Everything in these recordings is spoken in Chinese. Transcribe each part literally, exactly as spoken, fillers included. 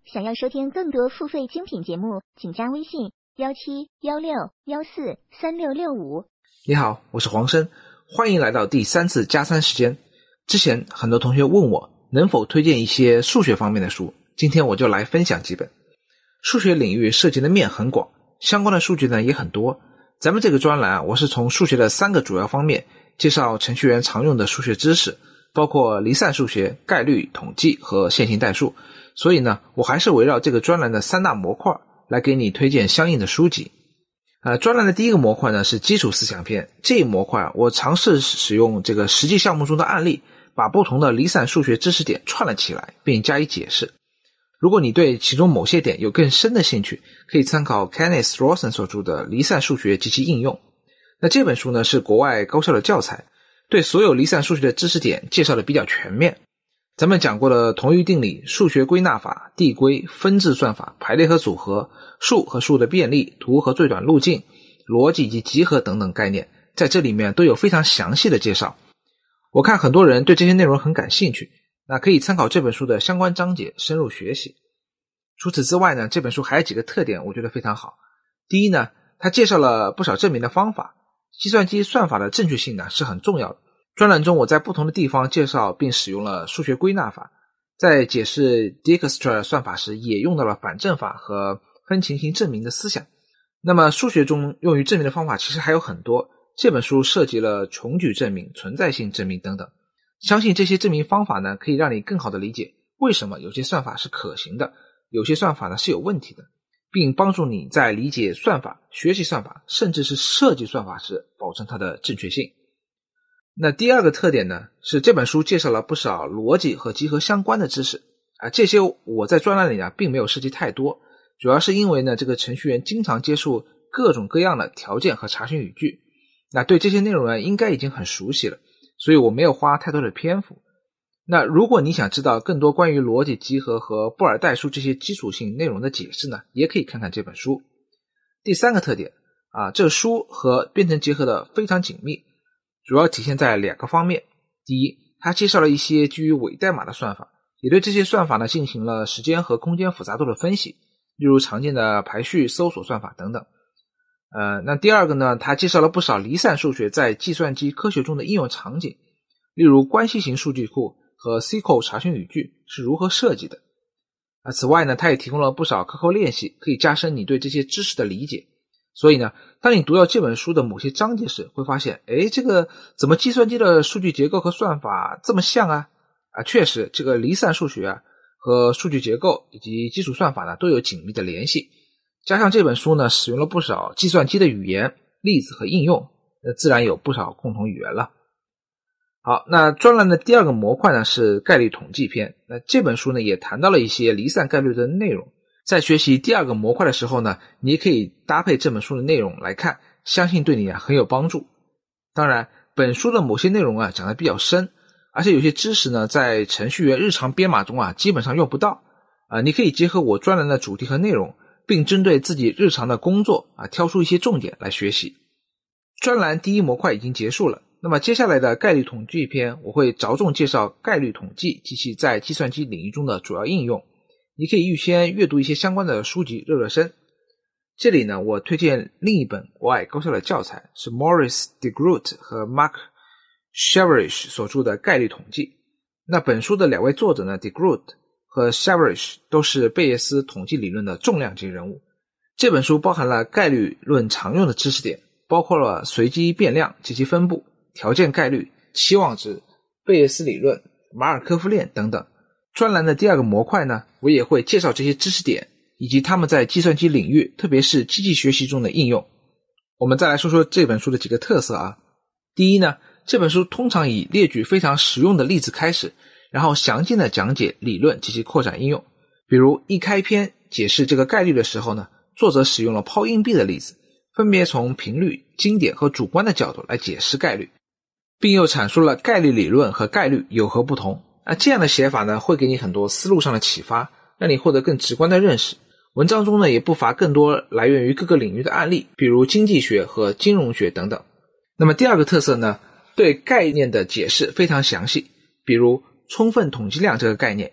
想要收听更多付费精品节目，请加微信幺七幺六幺四三六六五。 你好，我是黄生，欢迎来到第三次加餐时间。之前很多同学问我能否推荐一些数学方面的书，今天我就来分享几本。数学领域涉及的面很广，相关的数据呢也很多。咱们这个专栏啊，我是从数学的三个主要方面介绍程序员常用的数学知识，包括离散数学、概率、统计和线性代数。所以呢，我还是围绕这个专栏的三大模块来给你推荐相应的书籍。呃，专栏的第一个模块呢是基础思想篇，这一模块啊，我尝试使用这个实际项目中的案例，把不同的离散数学知识点串了起来，并加以解释。如果你对其中某些点有更深的兴趣，可以参考 Kenneth Rosen 所著的《离散数学及其应用》。那这本书呢是国外高校的教材，对所有离散数学的知识点介绍的比较全面。咱们讲过的同域定理、数学归纳法、递归、分制算法、排列和组合、数和数的便利、图和最短路径、逻辑以及集合等等概念，在这里面都有非常详细的介绍。我看很多人对这些内容很感兴趣，那可以参考这本书的相关章节深入学习。除此之外呢，这本书还有几个特点我觉得非常好。第一呢，它介绍了不少证明的方法，计算机算法的正确性呢是很重要的。专栏中我在不同的地方介绍并使用了数学归纳法，在解释 Dijkstra 算法时也用到了反证法和分情形证明的思想。那么数学中用于证明的方法其实还有很多，这本书涉及了穷举证明、存在性证明等等。相信这些证明方法呢，可以让你更好地理解为什么有些算法是可行的，有些算法呢是有问题的，并帮助你在理解算法、学习算法，甚至是设计算法时保证它的正确性。那第二个特点呢，是这本书介绍了不少逻辑和集合相关的知识啊，这些我在专栏里呢并没有涉及太多，主要是因为呢这个程序员经常接触各种各样的条件和查询语句，那对这些内容呢应该已经很熟悉了，所以我没有花太多的篇幅。那如果你想知道更多关于逻辑集合和布尔代数这些基础性内容的解释呢，也可以看看这本书。第三个特点啊，这个书和编程结合的非常紧密，主要体现在两个方面。第一，它介绍了一些基于伪代码的算法，也对这些算法呢进行了时间和空间复杂度的分析，例如常见的排序、搜索算法等等。呃，那第二个呢，它介绍了不少离散数学在计算机科学中的应用场景，例如关系型数据库和 S Q L 查询语句是如何设计的。啊，此外呢，它也提供了不少课后练习，可以加深你对这些知识的理解。所以呢，当你读到这本书的某些章节时，会发现，诶，这个怎么计算机的数据结构和算法这么像啊？啊，确实，这个离散数学啊和数据结构以及基础算法呢都有紧密的联系。加上这本书呢使用了不少计算机的语言、例子和应用，那自然有不少共同语言了。好，那专栏的第二个模块呢是概率统计篇。那这本书呢也谈到了一些离散概率的内容。在学习第二个模块的时候呢，你也可以搭配这本书的内容来看，相信对你啊很有帮助。当然，本书的某些内容啊讲得比较深，而且有些知识呢在程序员日常编码中啊基本上用不到啊，你可以结合我专栏的主题和内容，并针对自己日常的工作啊挑出一些重点来学习。专栏第一模块已经结束了，那么接下来的概率统计篇，我会着重介绍概率统计及其在计算机领域中的主要应用。你可以预先阅读一些相关的书籍热热身。这里呢，我推荐另一本国外高校的教材，是 Maurice de Groot 和 Mark Shavarish 所著的概率统计。那本书的两位作者呢 de Groot 和 Shavarish 都是贝叶斯统计理论的重量级人物。这本书包含了概率论常用的知识点，包括了随机变量及其分布、条件概率、期望值、贝叶斯理论、马尔科夫链等等。专栏的第二个模块呢，我也会介绍这些知识点以及他们在计算机领域，特别是机器学习中的应用。我们再来说说这本书的几个特色啊。第一呢，这本书通常以列举非常实用的例子开始，然后详尽的讲解理论及其扩展应用。比如一开篇解释这个概率的时候呢，作者使用了抛硬币的例子，分别从频率、经典和主观的角度来解释概率，并又阐述了概率理论和概率有何不同。那这样的写法呢，会给你很多思路上的启发，让你获得更直观的认识。文章中呢，也不乏更多来源于各个领域的案例，比如经济学和金融学等等。那么第二个特色呢，对概念的解释非常详细，比如充分统计量这个概念，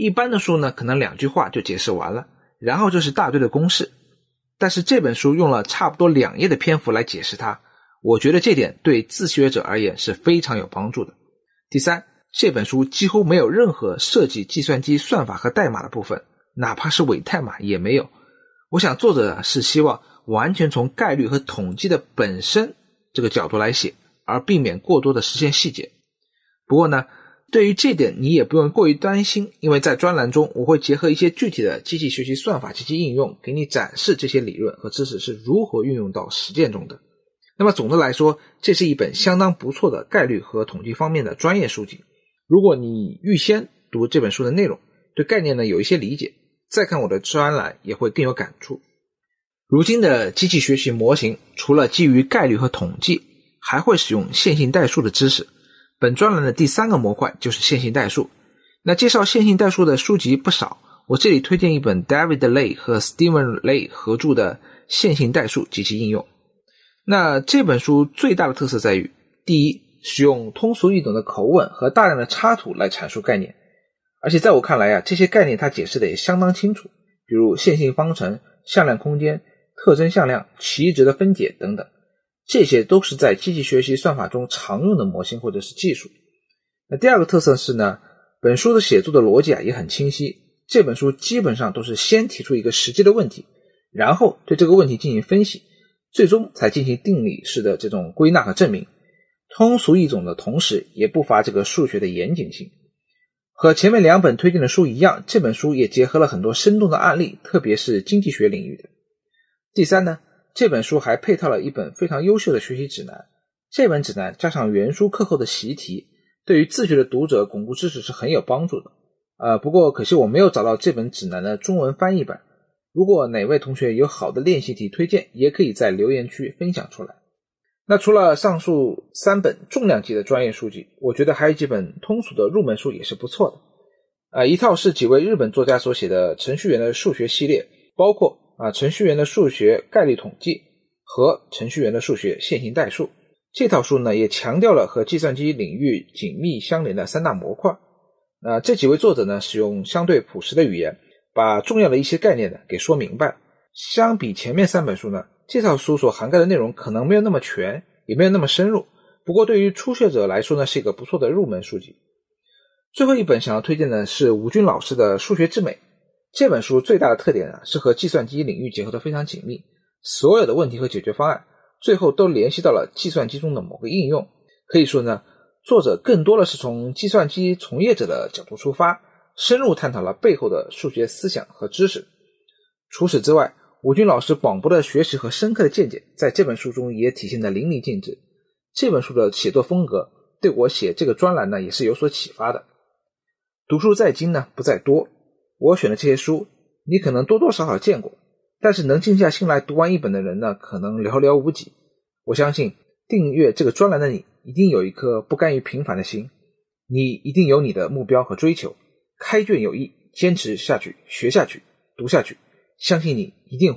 一般的书呢，可能两句话就解释完了，然后就是大堆的公式。但是这本书用了差不多两页的篇幅来解释它，我觉得这点对自学者而言是非常有帮助的。第三，这本书几乎没有任何涉及计算机算法和代码的部分，哪怕是伪代码也没有。我想作者是希望完全从概率和统计的本身这个角度来写，而避免过多的实现细节。不过呢，对于这点你也不用过于担心，因为在专栏中我会结合一些具体的机器学习算法及其应用，给你展示这些理论和知识是如何运用到实践中的。那么总的来说，这是一本相当不错的概率和统计方面的专业书籍。如果你预先读这本书的内容，对概念呢有一些理解，再看我的专栏也会更有感触。如今的机器学习模型除了基于概率和统计，还会使用线性代数的知识。本专栏的第三个模块就是线性代数。那介绍线性代数的书籍不少，我这里推荐一本 David Ley 和 Steven Ley 合著的《线性代数及其应用》。那这本书最大的特色在于，第一，使用通俗易懂的口吻和大量的插图来阐述概念，而且在我看来啊，这些概念它解释的也相当清楚，比如线性方程、向量空间、特征向量、奇异值的分解等等，这些都是在机器学习算法中常用的模型或者是技术。那第二个特色是呢，本书的写作的逻辑啊也很清晰，这本书基本上都是先提出一个实际的问题，然后对这个问题进行分析，最终才进行定理式的这种归纳和证明。通俗易懂的同时也不乏这个数学的严谨性。和前面两本推荐的书一样，这本书也结合了很多生动的案例，特别是经济学领域的。第三呢，这本书还配套了一本非常优秀的学习指南，这本指南加上原书课后的习题，对于自学的读者巩固知识是很有帮助的。呃，不过可惜我没有找到这本指南的中文翻译版，如果哪位同学有好的练习题推荐，也可以在留言区分享出来。那除了上述三本重量级的专业书籍，我觉得还有几本通俗的入门书也是不错的。呃，一套是几位日本作家所写的程序员的数学系列，包括啊程序员的数学概率统计和程序员的数学线性代数。这套书呢也强调了和计算机领域紧密相连的三大模块。那这几位作者呢使用相对朴实的语言，把重要的一些概念呢给说明白了。相比前面三本书呢，这套书所涵盖的内容可能没有那么全，也没有那么深入，不过对于初学者来说呢，是一个不错的入门书籍。最后一本想要推荐的是吴军老师的《数学之美》。这本书最大的特点呢，是和计算机领域结合得非常紧密，所有的问题和解决方案最后都联系到了计算机中的某个应用。可以说呢，作者更多的是从计算机从业者的角度出发，深入探讨了背后的数学思想和知识。除此之外，吴军老师广博的学识和深刻的见解在这本书中也体现得淋漓尽致。这本书的写作风格对我写这个专栏呢也是有所启发的。读书在精呢不在多，我选的这些书你可能多多少少见过，但是能静下心来读完一本的人呢可能寥寥无几。我相信订阅这个专栏的你一定有一颗不甘于平凡的心，你一定有你的目标和追求，开卷有益，坚持下去，学下去，读下去，相信你一定